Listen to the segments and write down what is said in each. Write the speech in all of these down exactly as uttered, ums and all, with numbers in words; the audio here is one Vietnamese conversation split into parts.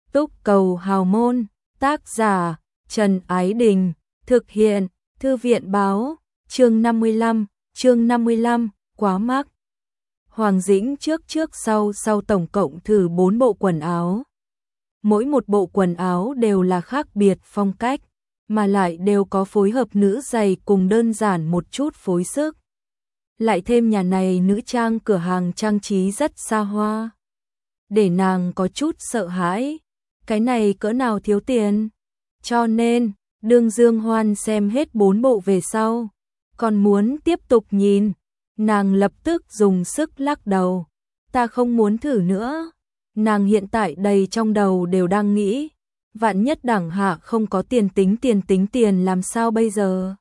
Túc Cầu Hào Môn, tác giả Trần Ái Đình, thực hiện Thư viện Báo, chương năm mươi lăm, chương năm mươi lăm, quá mắc. Hoàng Dĩnh trước trước sau sau tổng cộng thử bốn bộ quần áo. Mỗi một bộ quần áo đều là khác biệt phong cách, mà lại đều có phối hợp nữ giày cùng đơn giản một chút phối sức. Lại thêm nhà này nữ trang cửa hàng trang trí rất xa hoa, để nàng có chút sợ hãi. Cái này cỡ nào thiếu tiền? Cho nên, đương Dương Hoan xem hết bốn bộ về sau, còn muốn tiếp tục nhìn, nàng lập tức dùng sức lắc đầu. Ta không muốn thử nữa. Nàng hiện tại đầy trong đầu đều đang nghĩ, vạn nhất đẳng hạ không có tiền tính tiền tính tiền làm sao bây giờ?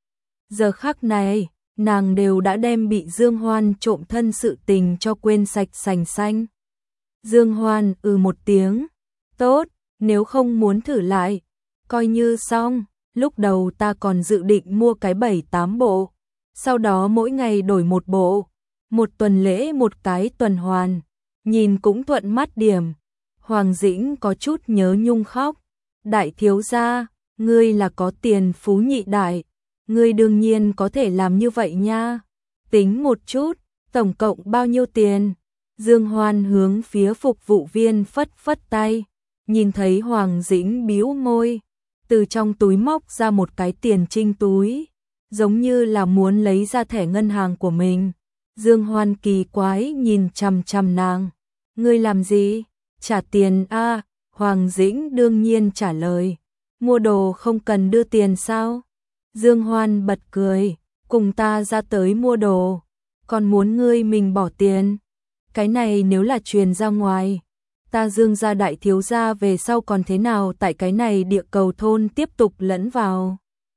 Giờ khắc này, nàng đều đã đem bị Dương Hoan trộm thân sự tình cho quên sạch sành xanh. Dương Hoan ừ một tiếng, tốt, nếu không muốn thử lại, coi như xong. Lúc đầu ta còn dự định mua cái bảy tám bộ, sau đó mỗi ngày đổi một bộ, một tuần lễ một cái tuần hoàn, nhìn cũng thuận mắt điểm. Hoàng Dĩnh có chút nhớ nhung khóc. Đại thiếu gia, ngươi là có tiền phú nhị đại, ngươi đương nhiên có thể làm như vậy nha. Tính một chút, tổng cộng bao nhiêu tiền? Dương Hoan hướng phía phục vụ viên phất phất tay, nhìn thấy Hoàng Dĩnh bĩu môi, từ trong túi móc ra một cái tiền trinh túi, giống như là muốn lấy ra thẻ ngân hàng của mình. Dương Hoan kỳ quái nhìn chằm chằm nàng. Ngươi làm gì? Trả tiền a? À, Hoàng Dĩnh đương nhiên trả lời. Mua đồ không cần đưa tiền sao? Dương Hoan bật cười. Cùng ta ra tới mua đồ, còn muốn ngươi mình bỏ tiền. Cái này nếu là truyền ra ngoài, ta Dương gia đại thiếu gia về sau còn thế nào tại cái này địa cầu thôn tiếp tục lẫn vào.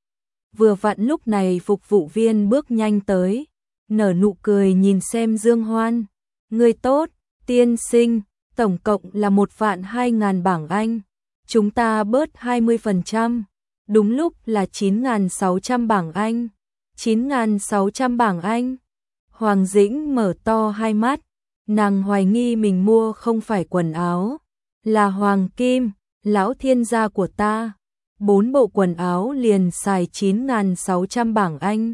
Vừa vặn lúc này phục vụ viên bước nhanh tới, nở nụ cười nhìn xem Dương Hoan. Ngươi tốt, tiên sinh, tổng cộng là một vạn hai ngàn bảng Anh, chúng ta bớt hai mươi phần trăm, đúng lúc là chín ngàn sáu trăm bảng Anh. chín ngàn sáu trăm bảng Anh. Hoàng Dĩnh mở to hai mắt, nàng hoài nghi mình mua không phải quần áo, là hoàng kim, lão thiên gia của ta. Bốn bộ quần áo liền xài chín ngàn sáu trăm bảng Anh.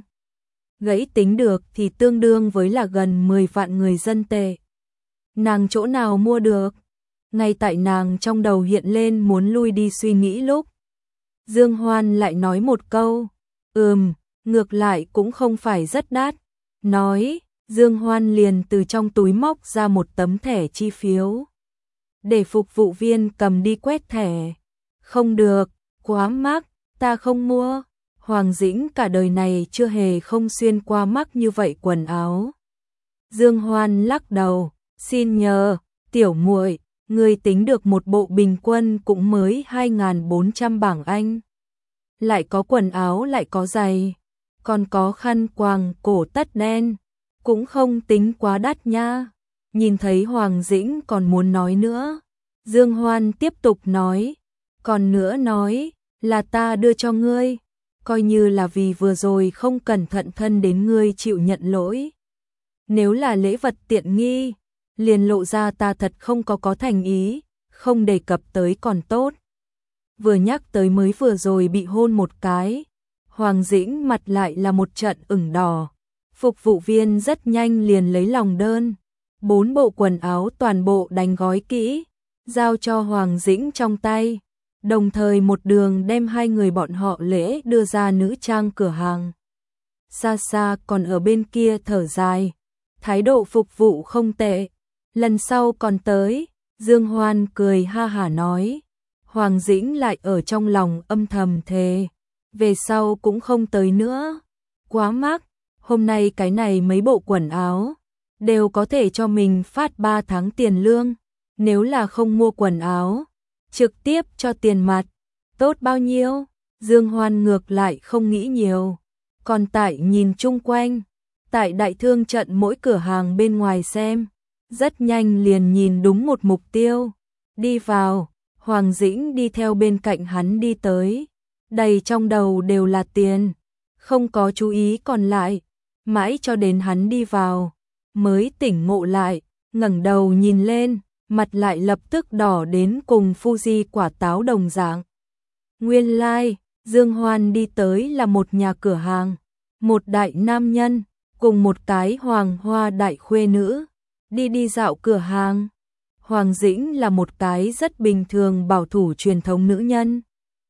Gãy tính được thì tương đương với là gần mười vạn người dân tệ. Nàng chỗ nào mua được? Ngay tại nàng trong đầu hiện lên muốn lui đi suy nghĩ lúc, Dương Hoan lại nói một câu, ừm, ngược lại cũng không phải rất đắt. Nói, Dương Hoan liền từ trong túi móc ra một tấm thẻ chi phiếu, để phục vụ viên cầm đi quét thẻ. Không được, quá mắc, ta không mua. Hoàng Dĩnh cả đời này chưa hề không xuyên qua mắc như vậy quần áo. Dương Hoan lắc đầu, xin nhờ, tiểu muội, ngươi tính được một bộ bình quân cũng mới hai ngàn bốn trăm bảng Anh. Lại có quần áo lại có giày, còn có khăn quàng cổ tất đen, cũng không tính quá đắt nha. Nhìn thấy Hoàng Dĩnh còn muốn nói nữa, Dương Hoan tiếp tục nói, còn nữa nói, là ta đưa cho ngươi, coi như là vì vừa rồi không cẩn thận thân đến ngươi chịu nhận lỗi. Nếu là lễ vật tiện nghi, liền lộ ra ta thật không có có thành ý, không đề cập tới còn tốt. Vừa nhắc tới mới vừa rồi bị hôn một cái, Hoàng Dĩnh mặt lại là một trận ửng đỏ. Phục vụ viên rất nhanh liền lấy lòng đơn, bốn bộ quần áo toàn bộ đánh gói kỹ, giao cho Hoàng Dĩnh trong tay, đồng thời một đường đem hai người bọn họ lễ đưa ra nữ trang cửa hàng. Xa xa còn ở bên kia thở dài, thái độ phục vụ không tệ, lần sau còn tới. Dương Hoan cười ha hả nói. Hoàng Dĩnh lại ở trong lòng âm thầm thề, về sau cũng không tới nữa, quá mắc. Hôm nay cái này mấy bộ quần áo đều có thể cho mình phát ba tháng tiền lương, nếu là không mua quần áo, trực tiếp cho tiền mặt, tốt bao nhiêu? Dương Hoan ngược lại không nghĩ nhiều, còn tại nhìn chung quanh, tại đại thương trận mỗi cửa hàng bên ngoài xem, rất nhanh liền nhìn đúng một mục tiêu, đi vào. Hoàng Dĩnh đi theo bên cạnh hắn đi tới, đầy trong đầu đều là tiền, không có chú ý còn lại, mãi cho đến hắn đi vào, mới tỉnh ngộ lại, ngẩng đầu nhìn lên, mặt lại lập tức đỏ đến cùng Fuji quả táo đồng dạng. Nguyên lai, like, Dương Hoan đi tới là một nhà cửa hàng, một đại nam nhân, cùng một cái hoàng hoa đại khuê nữ, đi đi dạo cửa hàng. Hoàng Dĩnh là một cái rất bình thường bảo thủ truyền thống nữ nhân.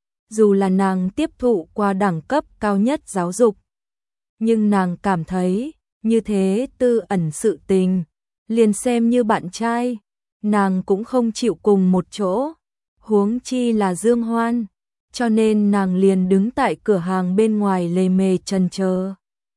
Dù là nàng tiếp thụ qua đẳng cấp cao nhất giáo dục, nhưng nàng cảm thấy, như thế tư ẩn sự tình, liền xem như bạn trai, nàng cũng không chịu cùng một chỗ, huống chi là Dương Hoan, cho nên nàng liền đứng tại cửa hàng bên ngoài lề mề chần chờ.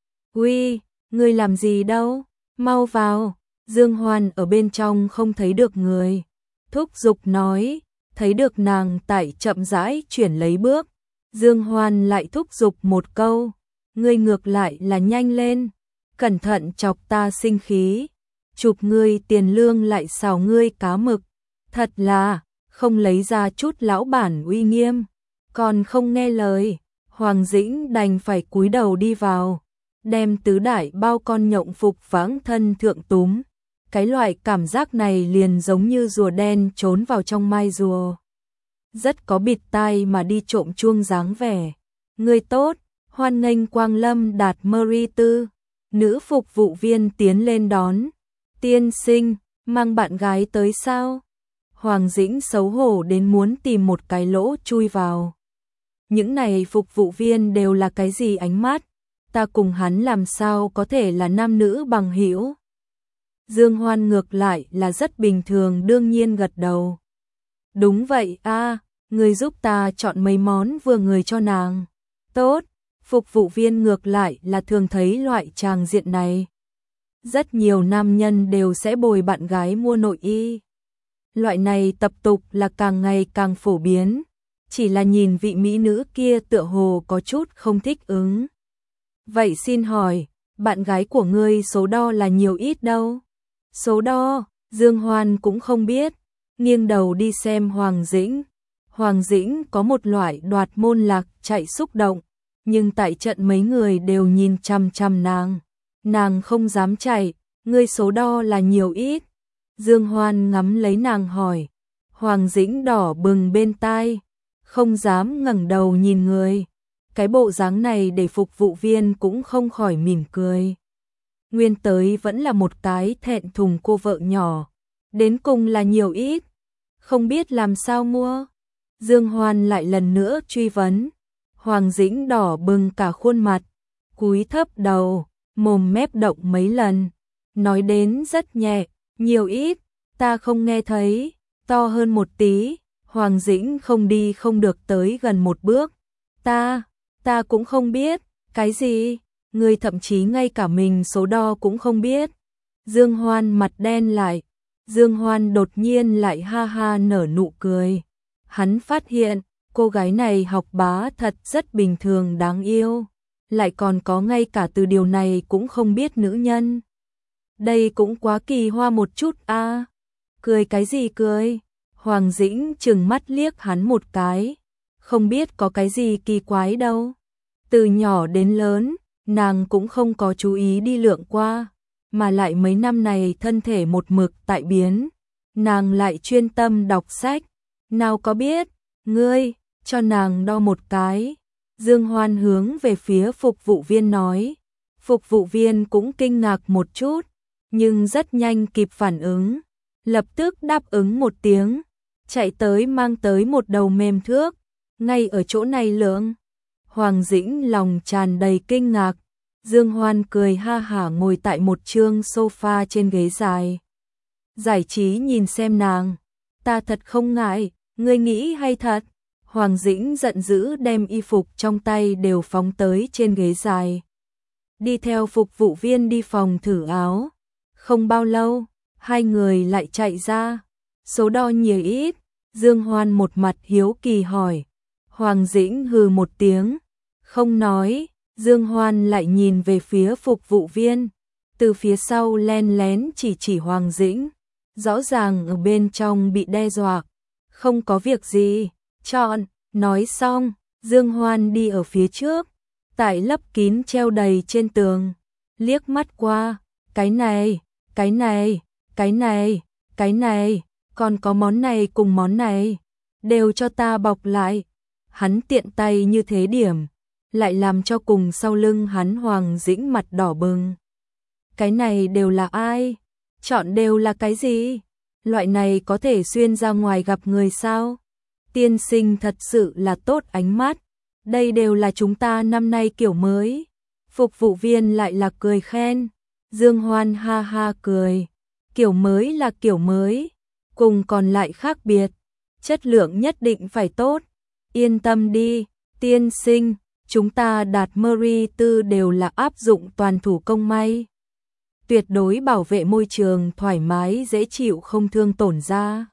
"Uy, ngươi làm gì đâu, mau vào." Dương Hoan ở bên trong không thấy được người, thúc giục nói, thấy được nàng tại chậm rãi chuyển lấy bước, Dương Hoan lại thúc giục một câu, "Ngươi ngược lại là nhanh lên, cẩn thận chọc ta sinh khí, chụp ngươi tiền lương lại xào ngươi cá mực, thật là không lấy ra chút lão bản uy nghiêm, còn không nghe lời." Hoàng Dĩnh đành phải cúi đầu đi vào, đem tứ đại bao con nhộng phục vãng thân thượng túm. Cái loại cảm giác này liền giống như rùa đen trốn vào trong mai rùa. Rất có bịt tai mà đi trộm chuông dáng vẻ. "Người tốt, hoan nghênh quang lâm Đạt Murray Tư." Nữ phục vụ viên tiến lên đón. "Tiên sinh, mang bạn gái tới sao?" Hoàng Dĩnh xấu hổ đến muốn tìm một cái lỗ chui vào. Những này phục vụ viên đều là cái gì ánh mắt? Ta cùng hắn làm sao có thể là nam nữ bằng hữu? Dương Hoan ngược lại là rất bình thường đương nhiên gật đầu. "Đúng vậy a, người giúp ta chọn mấy món vừa người cho nàng." "Tốt." Phục vụ viên ngược lại là thường thấy loại tràng diện này. Rất nhiều nam nhân đều sẽ bồi bạn gái mua nội y. Loại này tập tục là càng ngày càng phổ biến, chỉ là nhìn vị mỹ nữ kia tựa hồ có chút không thích ứng. "Vậy xin hỏi, bạn gái của ngươi số đo là nhiều ít đâu?" "Số đo?" Dương Hoan cũng không biết, nghiêng đầu đi xem Hoàng Dĩnh. Hoàng Dĩnh có một loại đoạt môn lạc chạy xúc động, nhưng tại trận mấy người đều nhìn chằm chằm nàng, nàng không dám chạy. "Ngươi số đo là nhiều ít?" Dương Hoan ngắm lấy nàng hỏi. Hoàng Dĩnh đỏ bừng bên tai, không dám ngẩng đầu nhìn người. Cái bộ dáng này để phục vụ viên cũng không khỏi mỉm cười. Nguyên tới vẫn là một cái thẹn thùng cô vợ nhỏ, đến cùng là nhiều ít, không biết làm sao mua. Dương Hoan lại lần nữa truy vấn. Hoàng Dĩnh đỏ bừng cả khuôn mặt, cúi thấp đầu, mồm mép động mấy lần, nói đến rất nhẹ. "Nhiều ít, ta không nghe thấy, to hơn một tí." Hoàng Dĩnh không đi không được tới gần một bước. Ta, ta cũng không biết." "Cái gì? Ngươi thậm chí ngay cả mình số đo cũng không biết." Dương Hoan mặt đen lại. Dương Hoan đột nhiên lại ha ha nở nụ cười. Hắn phát hiện, cô gái này học bá thật rất bình thường đáng yêu, lại còn có ngay cả từ điều này cũng không biết nữ nhân. Đây cũng quá kỳ hoa một chút a. À. "Cười cái gì cười?" Hoàng Dĩnh trừng mắt liếc hắn một cái. "Không biết có cái gì kỳ quái đâu. Từ nhỏ đến lớn, nàng cũng không có chú ý đi lượng qua, mà lại mấy năm này thân thể một mực tại biến, nàng lại chuyên tâm đọc sách, nào có biết." "Ngươi, cho nàng đo một cái." Dương Hoan hướng về phía phục vụ viên nói. Phục vụ viên cũng kinh ngạc một chút, nhưng rất nhanh kịp phản ứng, lập tức đáp ứng một tiếng, chạy tới mang tới một đầu mềm thước, ngay ở chỗ này lượng. Hoàng Dĩnh lòng tràn đầy kinh ngạc. Dương Hoan cười ha hả ngồi tại một chương sofa trên ghế dài, giải trí nhìn xem nàng. "Ta thật không ngại, ngươi nghĩ hay thật." Hoàng Dĩnh giận dữ đem y phục trong tay đều phóng tới trên ghế dài, đi theo phục vụ viên đi phòng thử áo. Không bao lâu, hai người lại chạy ra. "Số đo nhiều ít?" Dương Hoan một mặt hiếu kỳ hỏi. Hoàng Dĩnh hừ một tiếng, không nói. Dương Hoan lại nhìn về phía phục vụ viên, từ phía sau len lén chỉ chỉ Hoàng Dĩnh, rõ ràng ở bên trong bị đe dọa. "Không có việc gì, chọn." Nói xong, Dương Hoan đi ở phía trước, tại lấp kín treo đầy trên tường, liếc mắt qua, "Cái này, cái này, cái này, cái này, Còn có món này cùng món này, đều cho ta bọc lại. Hắn tiện tay như thế điểm, lại làm cho cùng sau lưng hắn Hoàng Dĩnh mặt đỏ bừng. Cái này đều là ai? Chọn đều là cái gì? Loại này có thể xuyên ra ngoài gặp người sao? Tiên sinh thật sự là tốt ánh mắt. Đây đều là chúng ta năm nay kiểu mới. Phục vụ viên lại là cười khen. Dương Hoan ha ha cười. Kiểu mới là kiểu mới, cùng còn lại khác biệt. Chất lượng nhất định phải tốt. Yên tâm đi, tiên sinh, chúng ta đạt Murray tư đều là áp dụng toàn thủ công may. Tuyệt đối bảo vệ môi trường thoải mái dễ chịu không thương tổn da.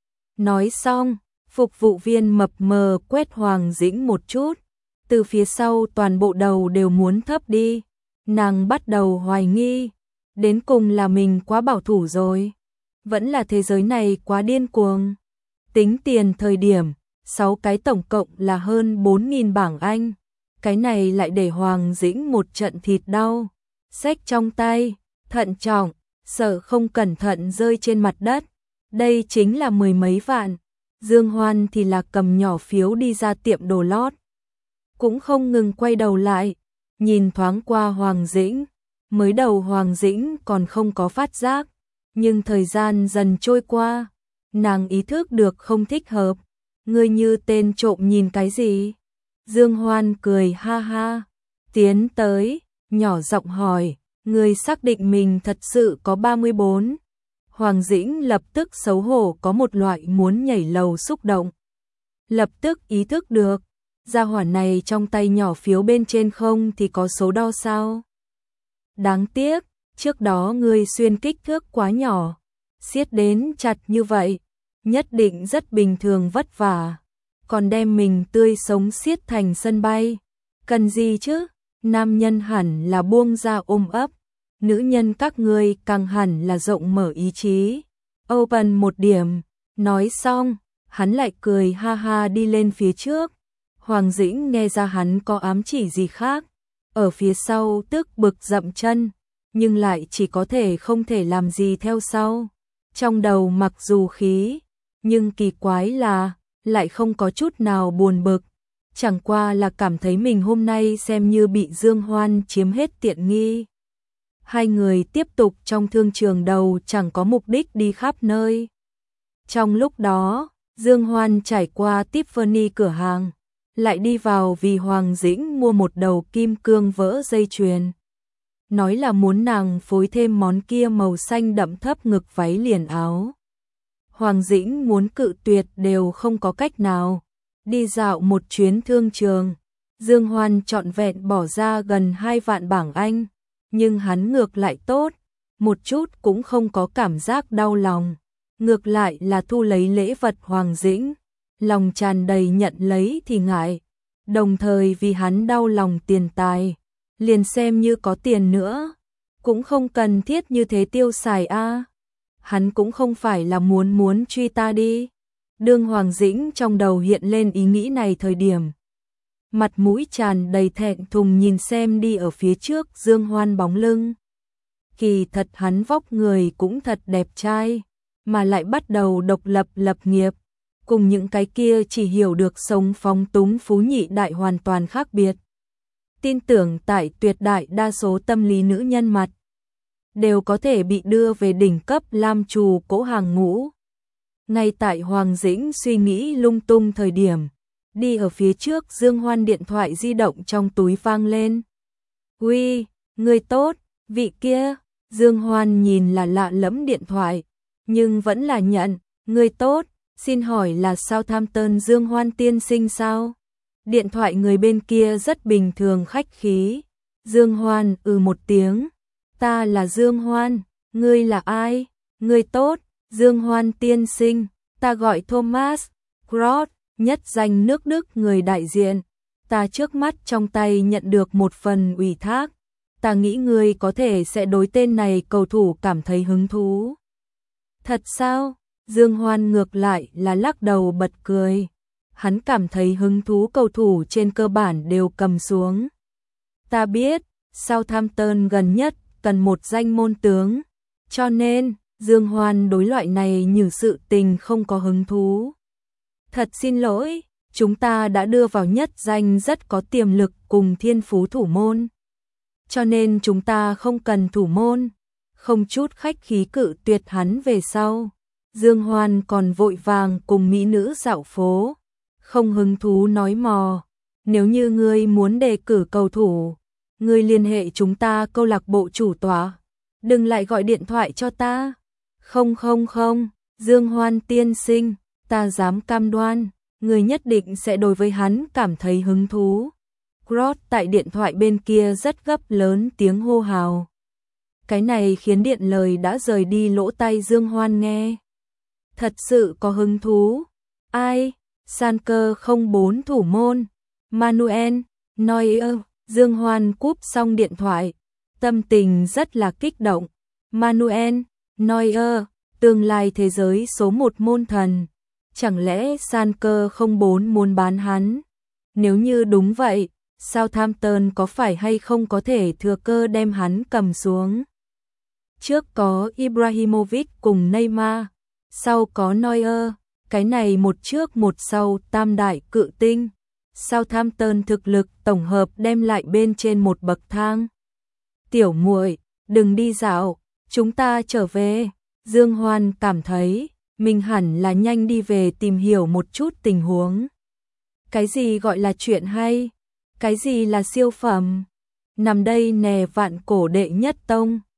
Nói xong, phục vụ viên mập mờ quét Hoàng Dĩnh một chút, từ phía sau toàn bộ đầu đều muốn thấp đi. Nàng bắt đầu hoài nghi, đến cùng là mình quá bảo thủ rồi, vẫn là thế giới này quá điên cuồng. Tính tiền thời điểm, sáu cái tổng cộng là hơn bốn nghìn bảng Anh, cái này lại để Hoàng Dĩnh một trận thịt đau. Xách trong tay, thận trọng, sợ không cẩn thận rơi trên mặt đất. Đây chính là mười mấy vạn. Dương Hoan thì là cầm nhỏ phiếu đi ra tiệm đồ lót, cũng không ngừng quay đầu lại, nhìn thoáng qua Hoàng Dĩnh. Mới đầu Hoàng Dĩnh còn không có phát giác, nhưng thời gian dần trôi qua, nàng ý thức được không thích hợp. Ngươi như tên trộm nhìn cái gì? Dương Hoan cười ha ha, tiến tới, nhỏ giọng hỏi, ngươi xác định mình thật sự có ba mươi bốn? Hoàng Dĩnh lập tức xấu hổ có một loại muốn nhảy lầu xúc động. Lập tức ý thức được, gia hỏa này trong tay nhỏ phiếu bên trên không thì có số đo sao? Đáng tiếc, trước đó ngươi xuyên kích thước quá nhỏ, siết đến chặt như vậy, nhất định rất bình thường vất vả, còn đem mình tươi sống siết thành sân bay. Cần gì chứ? Nam nhân hẳn là buông ra ôm ấp, nữ nhân các ngươi càng hẳn là rộng mở ý chí, open một điểm. Nói xong, hắn lại cười ha ha đi lên phía trước. Hoàng Dĩnh nghe ra hắn có ám chỉ gì khác, ở phía sau tức bực dậm chân, nhưng lại chỉ có thể không thể làm gì theo sau. Trong đầu mặc dù khí, nhưng kỳ quái là lại không có chút nào buồn bực, chẳng qua là cảm thấy mình hôm nay xem như bị Dương Hoan chiếm hết tiện nghi. Hai người tiếp tục trong thương trường đầu chẳng có mục đích đi khắp nơi. Trong lúc đó, Dương Hoan trải qua Tiffany cửa hàng, lại đi vào vì Hoàng Dĩnh mua một đầu kim cương vỡ dây chuyền. Nói là muốn nàng phối thêm món kia màu xanh đậm thấp ngực váy liền áo. Hoàng Dĩnh muốn cự tuyệt đều không có cách nào. Đi dạo một chuyến thương trường, Dương Hoan trọn vẹn bỏ ra gần hai vạn bảng Anh, nhưng hắn ngược lại tốt, một chút cũng không có cảm giác đau lòng. Ngược lại là thu lấy lễ vật Hoàng Dĩnh, lòng tràn đầy nhận lấy thì ngại, đồng thời vì hắn đau lòng tiền tài, liền xem như có tiền nữa, cũng không cần thiết như thế tiêu xài a. Hắn cũng không phải là muốn muốn truy ta đi. Đương Hoàng Dĩnh trong đầu hiện lên ý nghĩ này thời điểm, mặt mũi tràn đầy thẹn thùng nhìn xem đi ở phía trước Dương Hoan bóng lưng. Kỳ thật hắn vóc người cũng thật đẹp trai, mà lại bắt đầu độc lập lập nghiệp, cùng những cái kia chỉ hiểu được sống phóng túng phú nhị đại hoàn toàn khác biệt. Tin tưởng tại tuyệt đại đa số tâm lý nữ nhân mặt, đều có thể bị đưa về đỉnh cấp lam trù cỗ hàng ngũ. Ngay tại Hoàng Dĩnh suy nghĩ lung tung thời điểm, đi ở phía trước Dương Hoan điện thoại di động trong túi vang lên. Uy, người tốt, vị kia. Dương Hoan nhìn là lạ lẫm điện thoại, nhưng vẫn là nhận. Người tốt, xin hỏi là Southampton Dương Hoan tiên sinh sao? Điện thoại người bên kia rất bình thường khách khí. Dương Hoan ừ một tiếng. Ta là Dương Hoan, ngươi là ai? Ngươi tốt, Dương Hoan tiên sinh, ta gọi Thomas Groth, nhất danh nước Đức người đại diện. Ta trước mắt trong tay nhận được một phần ủy thác. Ta nghĩ ngươi có thể sẽ đối tên này cầu thủ cảm thấy hứng thú. Thật sao? Dương Hoan ngược lại là lắc đầu bật cười. Hắn cảm thấy hứng thú cầu thủ trên cơ bản đều cầm xuống. Ta biết, Southampton gần nhất cần một danh môn tướng, cho nên, Dương Hoan đối loại này như sự tình không có hứng thú. Thật xin lỗi, chúng ta đã đưa vào nhất danh rất có tiềm lực cùng thiên phú thủ môn. Cho nên chúng ta không cần thủ môn, không chút khách khí cự tuyệt hắn về sau. Dương Hoan còn vội vàng cùng mỹ nữ dạo phố, không hứng thú nói mò. Nếu như ngươi muốn đề cử cầu thủ, ngươi liên hệ chúng ta câu lạc bộ chủ tọa, đừng lại gọi điện thoại cho ta. Không không không, Dương Hoan tiên sinh, ta dám cam đoan, người nhất định sẽ đối với hắn cảm thấy hứng thú. Cross tại điện thoại bên kia rất gấp lớn tiếng hô hào. Cái này khiến điện lời đã rời đi lỗ tai Dương Hoan nghe. Thật sự có hứng thú. Ai? Schalke không bốn thủ môn. Manuel Neuer. Dương Hoan cúp xong điện thoại, tâm tình rất là kích động. Manuel Neuer, tương lai thế giới số một môn thần. Chẳng lẽ Schalke không bốn muốn bán hắn? Nếu như đúng vậy, Southampton có phải hay không có thể thừa cơ đem hắn cầm xuống? Trước có Ibrahimovic cùng Neymar, sau có Neuer, cái này một trước một sau tam đại cự tinh. Southampton thực lực tổng hợp đem lại bên trên một bậc thang. Tiểu muội, đừng đi dạo, chúng ta trở về. Dương Hoan cảm thấy mình hẳn là nhanh đi về tìm hiểu một chút tình huống. Cái gì gọi là chuyện hay? Cái gì là siêu phẩm? Nằm đây nè vạn cổ đệ nhất tông.